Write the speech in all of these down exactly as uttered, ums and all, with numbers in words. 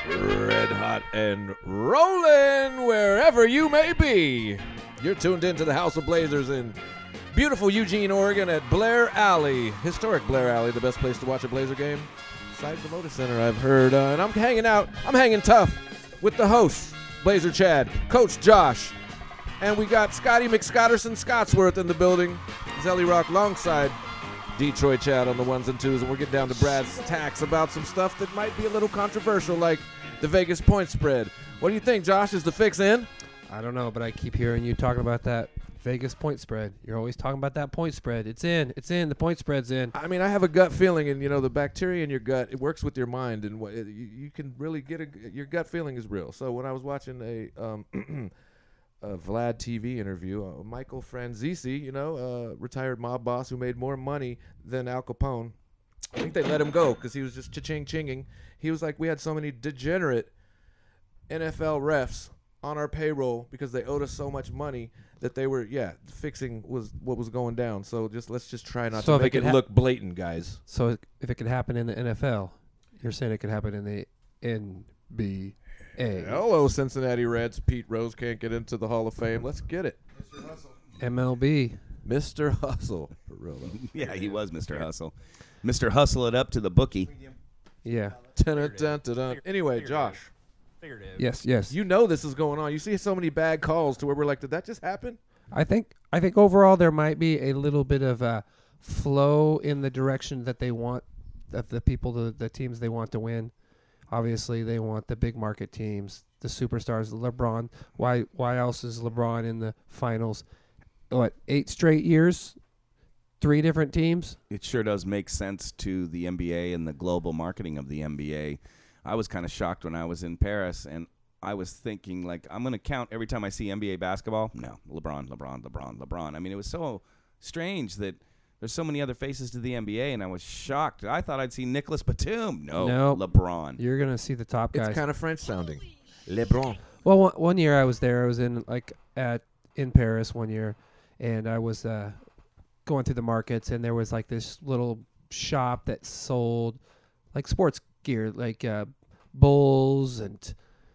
Red hot and rolling wherever you may be. You're tuned into the House of Blazers in beautiful Eugene, Oregon at Blair Alley. Historic Blair Alley, the best place to watch a Blazer game. Side the Motor Center, I've heard. Uh, and I'm hanging out, I'm hanging tough with the hosts, Blazer Chad, Coach Josh, and we got Scotty McScotterson Scottsworth in the building. Zelly Rock alongside Detroit Chad on the ones and twos, and we're getting down to Brad's tacks about some stuff that might be a little controversial, like the Vegas point spread. What do you think, Josh? Is the fix in? I don't know, but I keep hearing you talking about that Vegas point spread. You're always talking about that point spread. It's in. It's in. The point spread's in. I mean, I have a gut feeling, and, you know, the bacteria in your gut, it works with your mind, and what, it, you, you can really get a – your gut feeling is real. So when I was watching a um, a Vlad T V interview, uh, Michael Franzese, you know, uh, retired mob boss who made more money than Al Capone, I think they let him go because he was just cha-ching-chinging. He was like, we had so many degenerate N F L refs on our payroll because they owed us so much money that they were, yeah, fixing was what was going down. So just let's just try not So to make it it could ha- look blatant, guys. So if it could happen in the N F L, you're saying it could happen in the N B A. Hello, Cincinnati Reds. Pete Rose can't get into the Hall of Fame. Let's get it. M L B. Mister Hustle. For real, though. Yeah, he was Mister Hustle. Mister Hustle it up to the bookie. Yeah. Dun-dun-dun-dun-dun. Anyway, Josh, Yes, yes. you know this is going on. You see so many bad calls to where we're like, did that just happen? I think I think overall there might be a little bit of a flow in the direction that they want, of the people, the, the teams they want to win. Obviously, they want the big market teams, the superstars, LeBron. Why why else is LeBron in the finals? What, eight straight years? Three different teams? It sure does make sense to the N B A and the global marketing of the N B A. I was kind of shocked when I was in Paris, and I was thinking, like, I'm going to count every time I see N B A basketball. No, LeBron, LeBron, LeBron, LeBron. I mean, it was so strange that there's so many other faces to the N B A, and I was shocked. I thought I'd see Nicholas Batum. No, Nope. LeBron. You're going to see the top guys. It's kind of French sounding. LeBron. Well, one, one year I was there. I was in like at in Paris one year, and I was uh, going through the markets, and there was like this little shop that sold like sports gear, like uh, Bulls and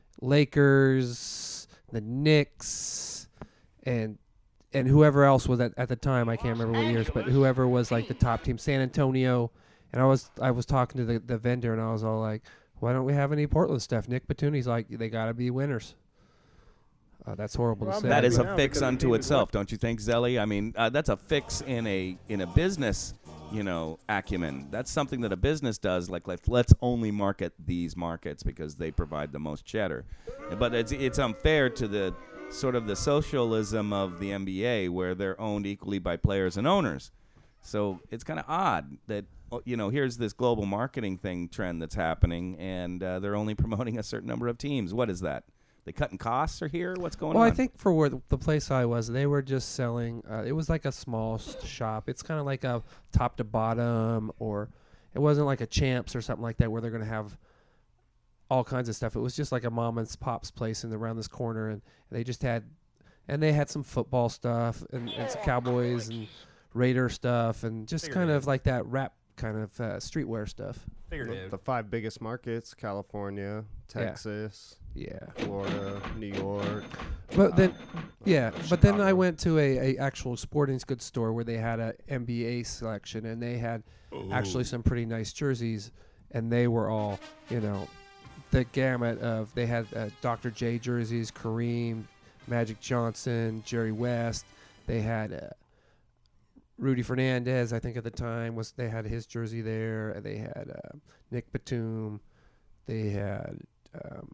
Lakers, the Knicks, and and whoever else was at, at the time. I can't remember what years, but whoever was like the top team, San Antonio. And I was I was talking to the, the vendor, and I was all like, why don't we have any Portland stuff? Nick Batum, he's like, they got to be winners. Uh, that's horrible Well, to say. That is Yeah, a fix because unto the team is itself, don't you think, Zelly? I mean, uh, that's a fix in a in a business, you know, acumen. That's something that a business does. Like, let's let's only market these markets because they provide the most cheddar. But it's it's unfair to the sort of the socialism of the N B A, where they're owned equally by players and owners. So it's kind of odd that, you know, here's this global marketing thing trend that's happening, and uh, they're only promoting a certain number of teams. What is that? They cutting costs are here? What's going well, on? I think for where the, the place I was, they were just selling. Uh, it was like a small s- shop. It's kind of like a top to bottom, or it wasn't like a Champs or something like that where they're going to have all kinds of stuff. It was just like a mom and pop's place in the, around this corner, and they just had, and they had some football stuff and, and some Cowboys and Raider stuff, and just kind of like that rap kind of uh, streetwear stuff. The, the five biggest markets: California, Texas, Yeah. Florida, New York. But then, yeah. But then I Chicago. went to a, a actual sporting goods store where they had a N B A selection, and they had actually some pretty nice jerseys, and they were all, you know, the gamut of. They had uh, Doctor J jerseys, Kareem, Magic Johnson, Jerry West. They had uh, Rudy Fernandez, I think at the time was they had his jersey there. They had uh, Nick Batum. They had. Um,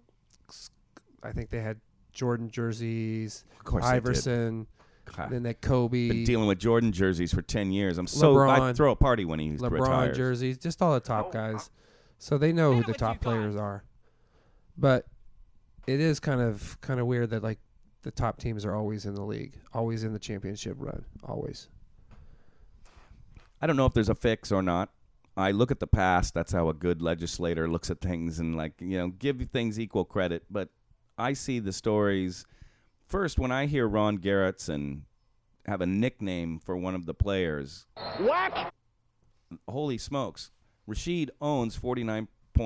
I think they had Jordan jerseys, of course they did. Iverson, God. then that Kobe, Been dealing with Jordan jerseys for ten years. I'm so LeBron. I'd throw a party when he's LeBron retired. jerseys, just all the top guys. So they know who the top players are. But it is kind of kind of weird that like the top teams are always in the league, always in the championship run, always. I don't know if there's a fix or not. I look at the past. That's how a good legislator looks at things, and, like, you know, give things equal credit. But I see the stories. First, when I hear Ron Gerritsen have a nickname for one of the players. What? Holy smokes. Rashid owns forty-nine point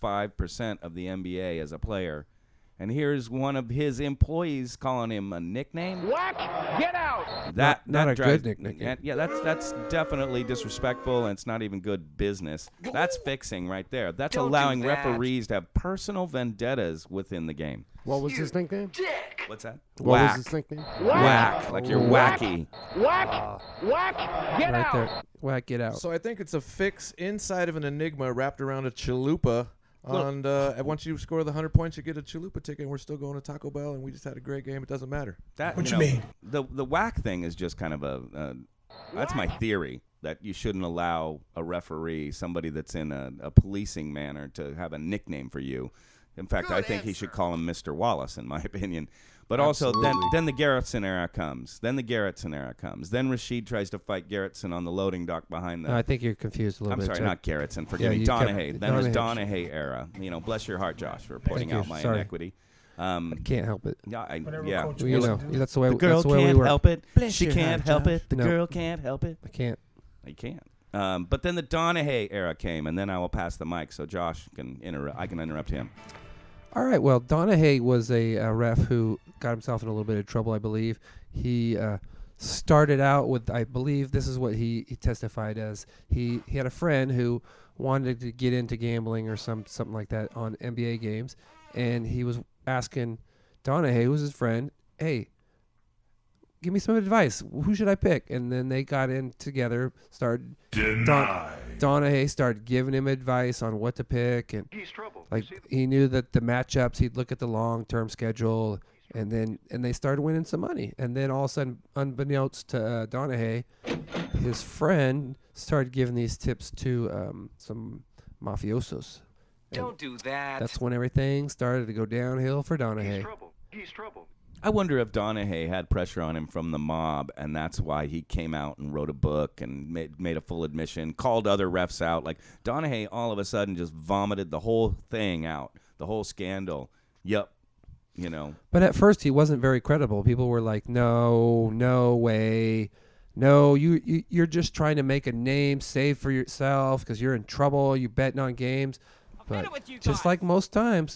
five percent of the N B A as a player. And here's one of his employees calling him a nickname. Whack, get out. That Not- not that a drives- good nickname. and- Yeah, that's that's definitely disrespectful, and it's not even good business. That's fixing right there. That's Don't do allowing that. referees to have personal vendettas within the game. What was his nickname? Dick. What's that? What Whack. was his nickname? Whack. Like you're Whack. wacky. Whack, whack, get right out. there. Whack, get out. So I think it's a fix inside of an Enigma wrapped around a chalupa. And uh, and once you score the hundred points, you get a chalupa ticket. And we're still going to Taco Bell, and we just had a great game. It doesn't matter. That, What you you know, mean? The the whack thing is just kind of a. Uh, that's my theory that you shouldn't allow a referee, somebody that's in a, a policing manner, to have a nickname for you. In fact, I think he should call him Mister Wallace, in my opinion. But also, then Absolutely. then the Garrettson era comes. Then the Garrettson era comes. Then Rashid tries to fight Garrettson on the loading dock behind the. No, I think you're confused a little I'm bit. sorry, Chuck. not Garrettson. Forgive Yeah, me. you kept- Donahue. Then was Donahue. Donahue era. You know, bless your heart, Josh, for pointing you. out my Sorry. inequity. Um, Can't help it. yeah, I, Whatever yeah. Coach Well, you wants know, to do. that's the way. The girl that's the way can't we were. help it. Bless She your can't heart, help Josh. it. The No. girl can't help it. I can't. You can't. Um, but then the Donahue era came, and then I will pass the mic so Josh can interrupt. I can interrupt him. All right. Well, Donahue was a uh, ref who got himself in a little bit of trouble, I believe. He uh, started out with, I believe this is what he, he testified as. He he had a friend who wanted to get into gambling or some something like that on N B A games, and he was asking Donahue, who's his friend, hey, give me some advice. Who should I pick? And then they got in together, started. Don, Donahue started giving him advice on what to pick, and He's trouble. like he knew that the matchups, he'd look at the long-term schedule, and then and they started winning some money. And then all of a sudden, unbeknownst to uh, Donahue, his friend started giving these tips to um, some mafiosos. And Don't do that. that's when everything started to go downhill for He's Donahue. trouble. He's trouble. I wonder if Donahue had pressure on him from the mob, and that's why he came out and wrote a book and made, made a full admission, called other refs out. Like, Donahue all of a sudden just vomited the whole thing out, the whole scandal. Yep. You know. But at first, he wasn't very credible. People were like, "No, no way, no, you, you you're just trying to make a name, save for yourself because you're in trouble. You betting on games." But just like most times,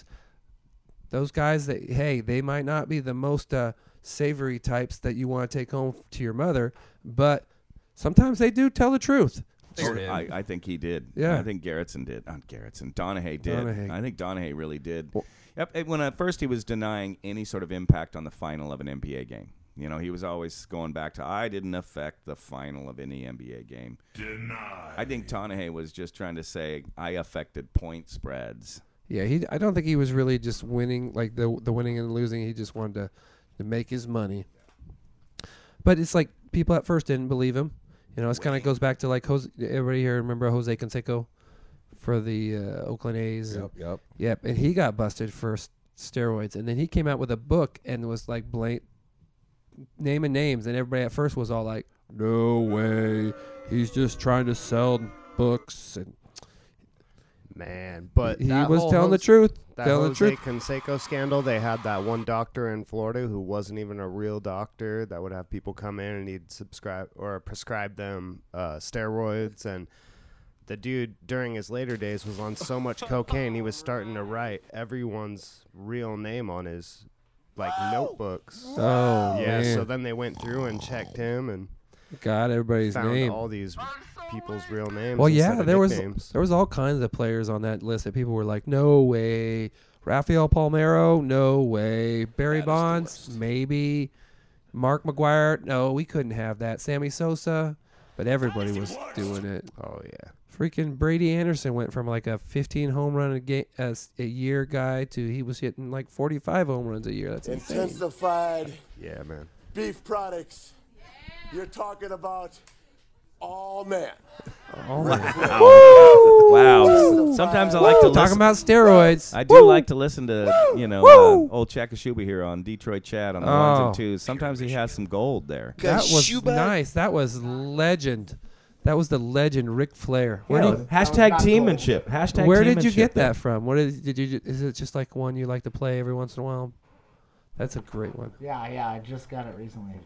those guys that hey, they might not be the most uh, savory types that you want to take home to your mother, but sometimes they do tell the truth. Oh, I, I think he did. Yeah. I think Garrettson did. Not Garrettson. Donahue did. Donahue. I think Donahue really did. Well- Yep. it- When at first he was denying any sort of impact on the final of an N B A game. You know, he was always going back to, I didn't affect the final of any N B A game. Denied. I think Donahue was just trying to say, I affected point spreads. Yeah, he. I don't think he was really just winning, like the the winning and losing. He just wanted to, to make his money. But it's like people at first didn't believe him. You know, it's kind of goes back to like Jose, everybody here remember Jose Canseco for the uh, Oakland A's. Yep, yep. Yep, and he got busted for s- steroids, and then he came out with a book and was like blank naming names, and everybody at first was all like, "No way, he's just trying to sell books," and Man, but he that was whole telling the Jose- truth. That telling the Jose truth. Canseco scandal, they had that one doctor in Florida who wasn't even a real doctor that would have people come in and he'd subscribe or prescribe them uh, steroids. And the dude, during his later days, was on so much cocaine, he was starting to write everyone's real name on his like notebooks. Oh Yeah, man, so then they went through and checked him and got everybody's found name. all these people's real names. Well, instead yeah, of there was nicknames. there was all kinds of players on that list that people were like, "No way." Rafael Palmeiro, no way. Barry Bonds, maybe. Mark McGuire, no, we couldn't have that. Sammy Sosa, but everybody was doing it. Oh yeah. Freaking Brady Anderson went from like a fifteen home run a, ga- as a year guy to he was hitting like forty-five home runs a year. That's insane. Intensified Yeah, man. beef products. You're talking about all man. Oh my Wow. Sometimes I like to listen. Talking about steroids. I do like to listen to, you know, uh, old Chakashuba here on Detroit Chat on the ones Oh. and twos. Sometimes he has some gold there. That was nice. That was legend. That was the legend, Ric Flair. Where Yeah, did, hashtag teammanship. Hashtag where did you teammanship get there. that from? What is, did you? ju- Is it just like one you like to play every once in a while? That's a great one. Yeah, yeah, I just got it recently.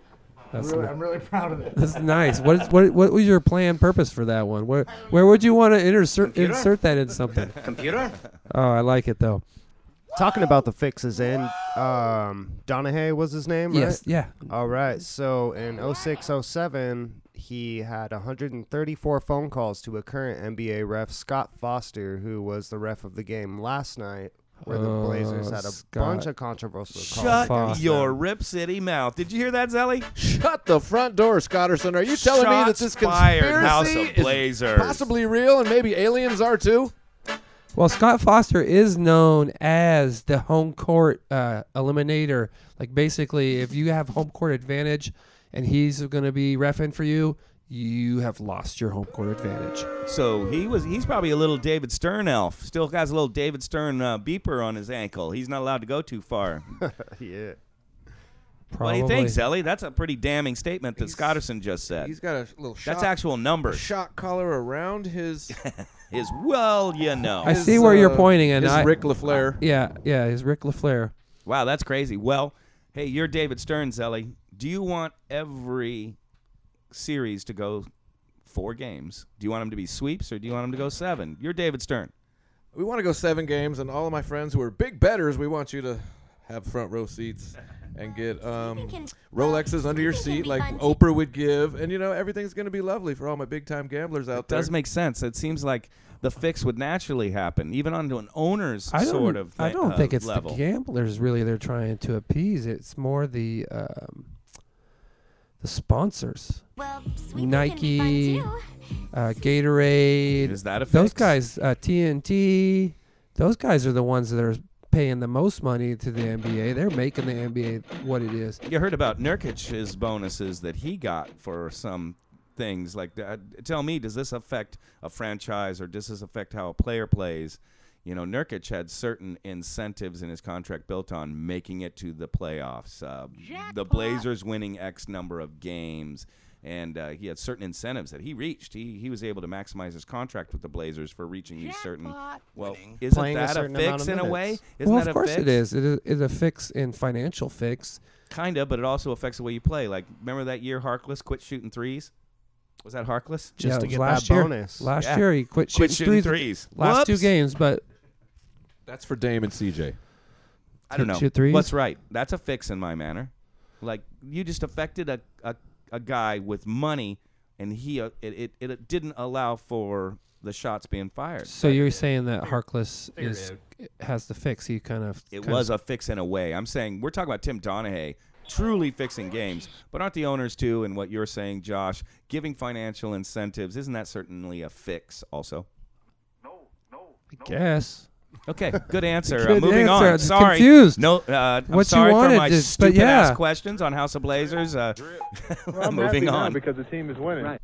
That's Really, ni- I'm really proud of it. That's nice. What is what what was your planned purpose for that one? Where where would you want to insert insert that in something? Computer? Oh, I like it though. Talking about the fixes in, um, Donahue was his name, right? Yes, yeah. All right. So in oh six oh seven, he had one hundred thirty-four phone calls to a current N B A ref, Scott Foster, who was the ref of the game last night, where the Oh, Blazers had a Scott. bunch of controversial calls. Shut Foster. your Rip City mouth. Did you hear that, Zelly? Shut the front door, Scotterson. Are you telling me that Shots this fired, conspiracy House of is Blazers. possibly real and maybe aliens are too? Well, Scott Foster is known as the home court uh, eliminator. Like basically, if you have home court advantage and he's going to be reffing for you, you have lost your home court advantage. So he was. He's probably a little David Stern elf. Still has a little David Stern uh, beeper on his ankle. He's not allowed to go too far. Yeah. Probably. What do you think, Zelly? That's a pretty damning statement that Scotterson just said. He's got a little shot, That's actual numbers. shot collar around his, Is well, you know. I his, see where you're uh, pointing, and his I, Ric LaFlair. yeah, yeah, his Ric LaFlair. Wow, that's crazy. Well, hey, you're David Stern, Zelly. Do you want every series to go four games? Do you want them to be sweeps or do you want them to go seven? You're David Stern. We want to go seven games, and all of my friends who are big bettors, we want you to have front row seats and get um, Rolexes under your seat like Oprah would give. And, you know, everything's going to be lovely for all my big-time gamblers out It there. does make sense. It seems like the fix would naturally happen, even onto an owner's I don't, sort of I don't uh, think it's level. the gamblers really they're trying to appease. It's more the um, the sponsors. Well, Nike, uh, Gatorade. Is that a Those fix? guys, uh, T N T, those guys are the ones that are paying the most money to the N B A. They're making the N B A what it is. You heard about Nurkic's bonuses that he got for some things like that. Tell me, does this affect a franchise or does this affect how a player plays? You know, Nurkic had certain incentives in his contract built on making it to the playoffs. Uh, the Blazers winning X number of games. And uh, he had certain incentives that he reached. He he was able to maximize his contract with the Blazers for reaching these certain. Well, isn't Playing a that a, certain amount fix of in a way? minutes. Isn't well, that of course a fix? it is. It is it's a fix in financial fix. Kind of, but it also affects the way you play. Like, remember that year Harkless quit shooting threes? Was that Harkless? Just Yeah, to it was get last that year. bonus. Last Yeah. year he quit shooting, Quit shooting threes. threes. Last two Whoops. games, but That's for Dame and C J. I don't know. Shoot threes? What's right? That's a fix in my manner. Like, you just affected a a, a guy with money, and he uh, it, it it didn't allow for the shots being fired. so you're saying that Harkless is has the fix. He kind of It kind was of, a fix in a way. I'm saying we're talking about Tim Donahue truly fixing games, but aren't the owners too? And what you're saying, Josh, giving financial incentives, isn't that certainly a fix also? I guess. Okay, good answer. Good uh, moving answer. on. I'm Sorry. confused. No, uh, I'm What you sorry for wanted my is- but stupid yeah. ass questions on House of Blazers. Uh, moving on. because the team is winning. Right.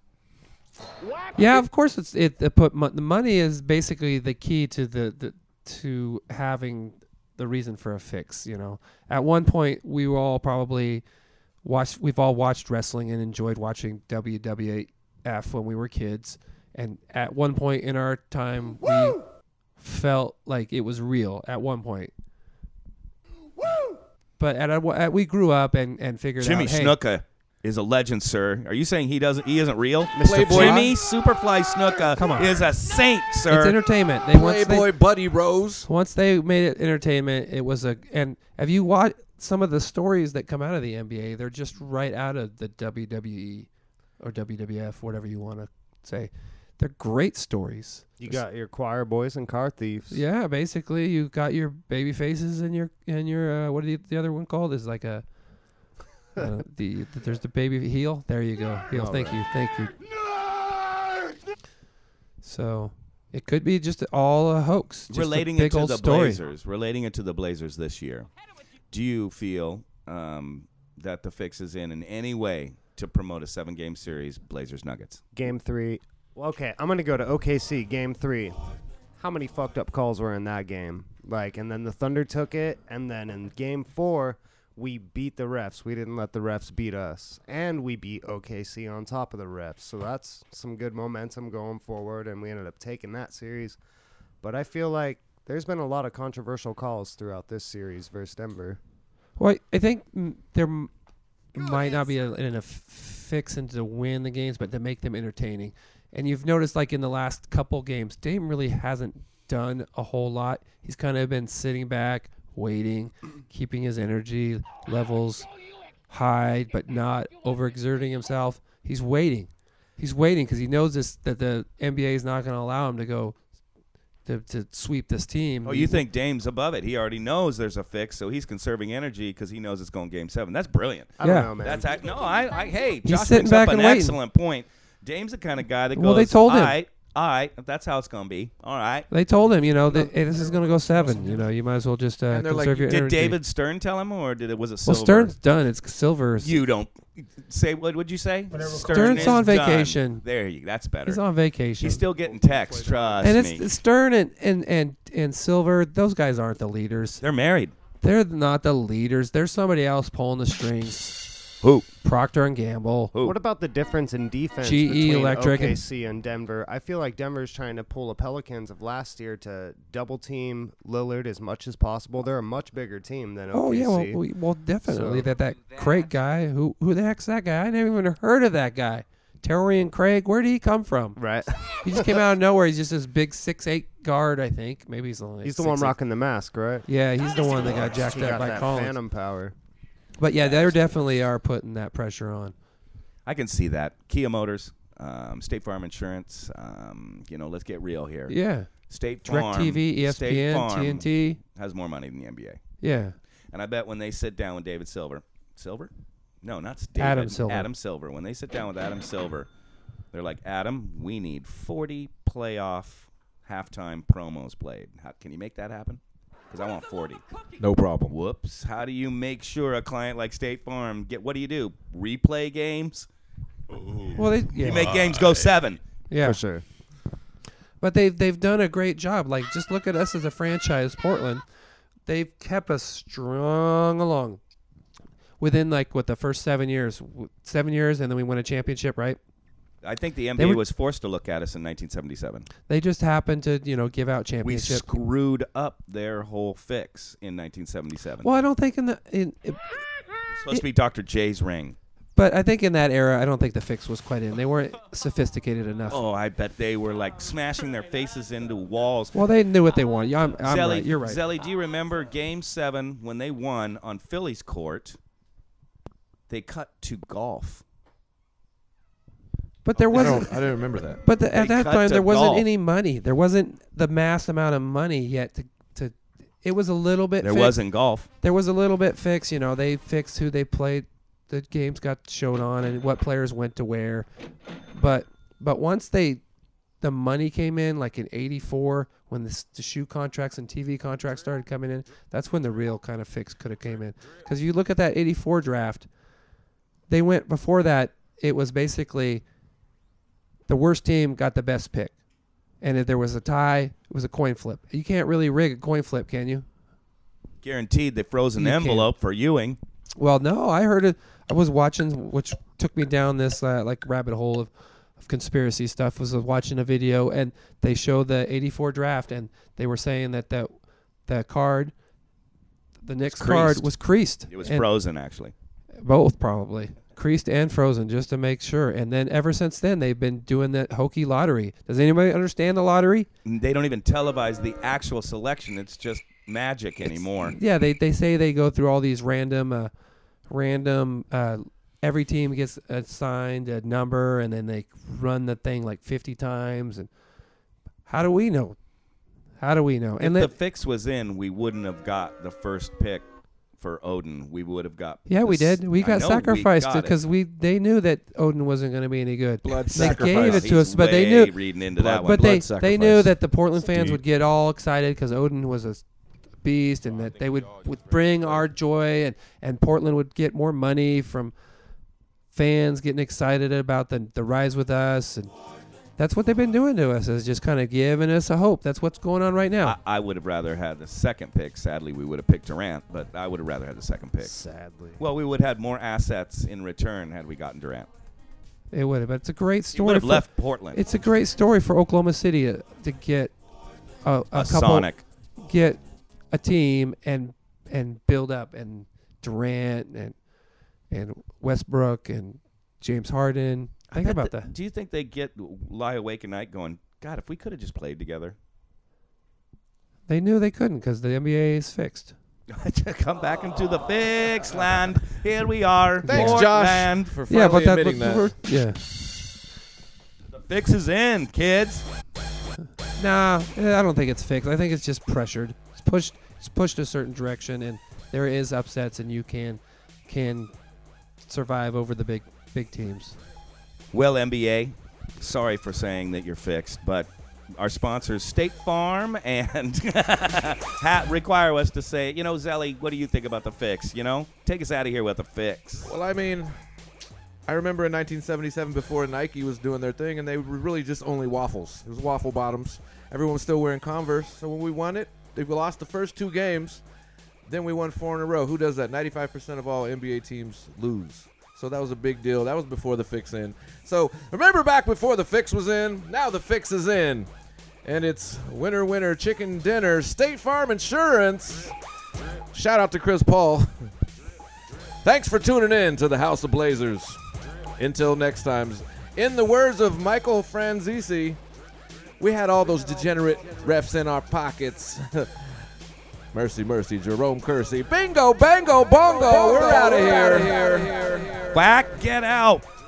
Yeah, of course it's it. The put mo- the money is basically the key to the, the to having the reason for a fix. You know, at one point we were all probably watched. We've all watched wrestling and enjoyed watching W W F when we were kids. And at one point in our time, we felt like it was real. At one point, but at, a, at we grew up and and figured Jimmy out. Hey, Snuka is a legend, sir. Are you saying he doesn't? He isn't real? Playboy. Jimmy Superfly Snuka Come on. is a saint, sir. it's entertainment. They once they, Playboy Buddy Rose. Once they made it entertainment, it was a. And have you watched some of the stories that come out of the N B A? They're just right out of the W W E or W W F, whatever you want to say. They're great stories. You got your choir boys and car thieves. Yeah, basically, you got your baby faces and your and your uh, what is the other one called? Is like a uh, the, the there's the baby heel. There you go, heel. All Thank right. you, thank you. So it could be just all a hoax. Just relating a big it to old the story. Blazers, relating it to the Blazers this year, do you feel um, that the fix is in in any way to promote a seven-game series, Blazers Nuggets? Game three. Well, okay, I'm gonna go to O K C. Game three. How many fucked up calls were in that game? Like, and then the Thunder took it, and then in game four, we beat the refs. We didn't let the refs beat us, and we beat O K C on top of the refs. So that's some good momentum going forward, and we ended up taking that series. But I feel like there's been a lot of controversial calls throughout this series versus Denver. Well, I think mm, there m- might not be a, in a f- fix into to win the games, but to make them entertaining. And you've noticed, like in the last couple games, Dame really hasn't done a whole lot. He's kind of been sitting back, waiting, keeping his energy levels high, but not overexerting himself. He's waiting. He's waiting because he knows this that the N B A is not going to allow him to go to, to sweep this team. Oh, you think Dame's above it? He already knows there's a fix, so he's conserving energy because he knows it's going Game Seven. That's brilliant. I Yeah. don't know, man. That's act- no, I, I hey, He's Josh sitting brings back up an and waiting. excellent point. Dame's the kind of guy that goes, Well, they told him. all right, all right, if that's how it's going to be, all right. They told him, you know, that hey, this is going to go seven. You know, you might as well just uh, And they're like, conserve your Did energy. David Stern tell him, or did it was it Well, Silver? Stern's done. It's Silver. You don't say what would you say? Stern Stern's is on done. vacation. There you. That's better. He's on vacation. He's still getting texts. Trust and me. it's, it's Stern and, and, and, and Silver. Those guys aren't the leaders. They're married. They're not the leaders. There's somebody else pulling the strings. Who? Procter and Gamble. Who? What about the difference in defense G E between Electric O K and- C and Denver? I feel like Denver's trying to pull the Pelicans of last year to double team Lillard as much as possible. They're a much bigger team than Oh O K C. yeah, well, we, well definitely So- that that Craig guy. Who who the heck's that guy? I never even heard of that guy. Torian Craig. Where did he come from? Right. He just came out of nowhere. He's just this big six eight guard. I think maybe he's only. He's the six one eight. rocking the mask, right? Yeah, he's the one that got jacked He up got by that Collins. phantom power. But yeah, they definitely are putting that pressure on. I can see that. Kia Motors, um, State Farm Insurance. Um, you know, let's get real here. Yeah, State Farm, DirecTV, E S State P N, Farm T N T. has more money than the N B A. Yeah, And I bet when they sit down with David Silver, Silver? No, not David. Adam Silver. Adam Silver. When they sit down with Adam Silver, they're like, Adam, we need forty playoff halftime promos played. How, can you make that happen? Because I want forty. No problem. Whoops. How do you make sure a client like State Farm get? What do you do? Replay games? well they yeah You make games go seven. yeah. For sure. But they've they've done a great job. Like just look at us as a franchise, Portland. They've kept us strong along. Within like what the first seven years, W- seven years, and then we won a championship, right? I think the N They B A were- was forced to look at us in nineteen seventy-seven. They just happened to you know give out We championship. screwed up their whole fix in nineteen seventy-seven. Well, I don't think in the in, it, It's supposed to be Doctor J's ring. but I think in that era, I don't think the fix was quite in. They weren't sophisticated enough. Oh, I bet they were like smashing their faces into walls. Well, they knew what they wanted. Yeah, I'm, I'm Zelly, right. You're right. Zelly, do you remember Game Seven when they won on Philly's court? They cut to golf. But there I wasn't. don't. I didn't remember that. But the, at They that cut time, to there wasn't golf. any money. There wasn't the mass amount of money yet to. to it was a little bit. There fixed. wasn't golf. There was a little bit fixed. You know, they fixed who they played. The games got shown on and what players went to where. But but once they, the money came in, like in eighty-four, when the, s- the shoe contracts and T V contracts started coming in, that's when the real kind of fix could have came in. Because you look at that eighty-four draft, they went before that. It was basically the worst team got the best pick, and if there was a tie, it was a coin flip. You can't really rig a coin flip, can you? Guaranteed the frozen You can't. envelope for Ewing. Well, no, I heard it. I was watching, which took me down this uh, like rabbit hole of, of conspiracy stuff. Was watching a video, and they showed the eighty-four draft, and they were saying that that that card, the Knicks card, creased. was creased. It was and frozen, actually. both probably creased and frozen, just to make sure. And then ever since then, they've been doing that hokey lottery. Does anybody understand the lottery? They don't even televise the actual selection. It's just magic anymore. Yeah, they they say they go through all these random, uh, random. Uh, every team gets assigned a number, and then they run the thing like fifty times. And how do we know? How do we know? If And the that, fix was in, we wouldn't have got the first pick for Odin. We would have got. yeah, we the s- did. We I got know sacrificed got it. because we they knew that Odin wasn't going to be any good. Blood They sacrifice. gave it to He's us, but they way knew. reading into Blood- that one. But they blood they knew sacrifice. that the Portland fans Deep. would get all excited because Odin was a beast, and that they would, would bring our joy, and, and Portland would get more money from fans getting excited about the the rise with us, and that's what they've been doing to us, is just kind of giving us a hope. That's what's going on right now. I, I would have rather had the second pick. Sadly, we would have picked Durant, but I would have rather had the second pick. Sadly. Well, we would have had more assets in return had we gotten Durant. It would have, but it's a great You story. would have for- left Portland. It's a great story for Oklahoma City to, to get a, a, a couple, Sonic. get a team and and build up, and Durant and and Westbrook and James Harden. I Think bet about th- that. Do you think they get lie awake at night going, God, if we could have just played together? They knew they couldn't because the N B A is fixed. Come back into the fix land. Here we are. Thanks, Portland. Josh, for Yeah, finally but that, admitting but that. we're- yeah. The fix is in, kids. Nah, eh, I don't think it's fixed. I think it's just pressured. It's pushed. It's pushed a certain direction, and there is upsets, and you can can survive over the big big teams. Well, N B A, sorry for saying that you're fixed, but our sponsors, State Farm and ha- require us to say, you know, Zelly, what do you think about the fix? You know, take us out of here with the fix. Well, I mean, I remember in nineteen seventy-seven before Nike was doing their thing, and they were really just only waffles. It was waffle bottoms. Everyone was still wearing Converse. So when we won it, they lost the first two games. Then we won four in a row. Who does that? ninety-five percent of all N B A teams lose. So that was a big deal. That was before the fix in. So remember back before the fix was in? Now the fix is in. And it's winner, winner, chicken dinner, State Farm Insurance. Shout out to Chris Paul. Thanks for tuning in to the House of Blazers. Until next time. In the words of Michael Franzese, we had all those degenerate refs in our pockets. Mercy, mercy, Jerome Kersey. Bingo, bango, bongo. We're out of here. Quack, get out.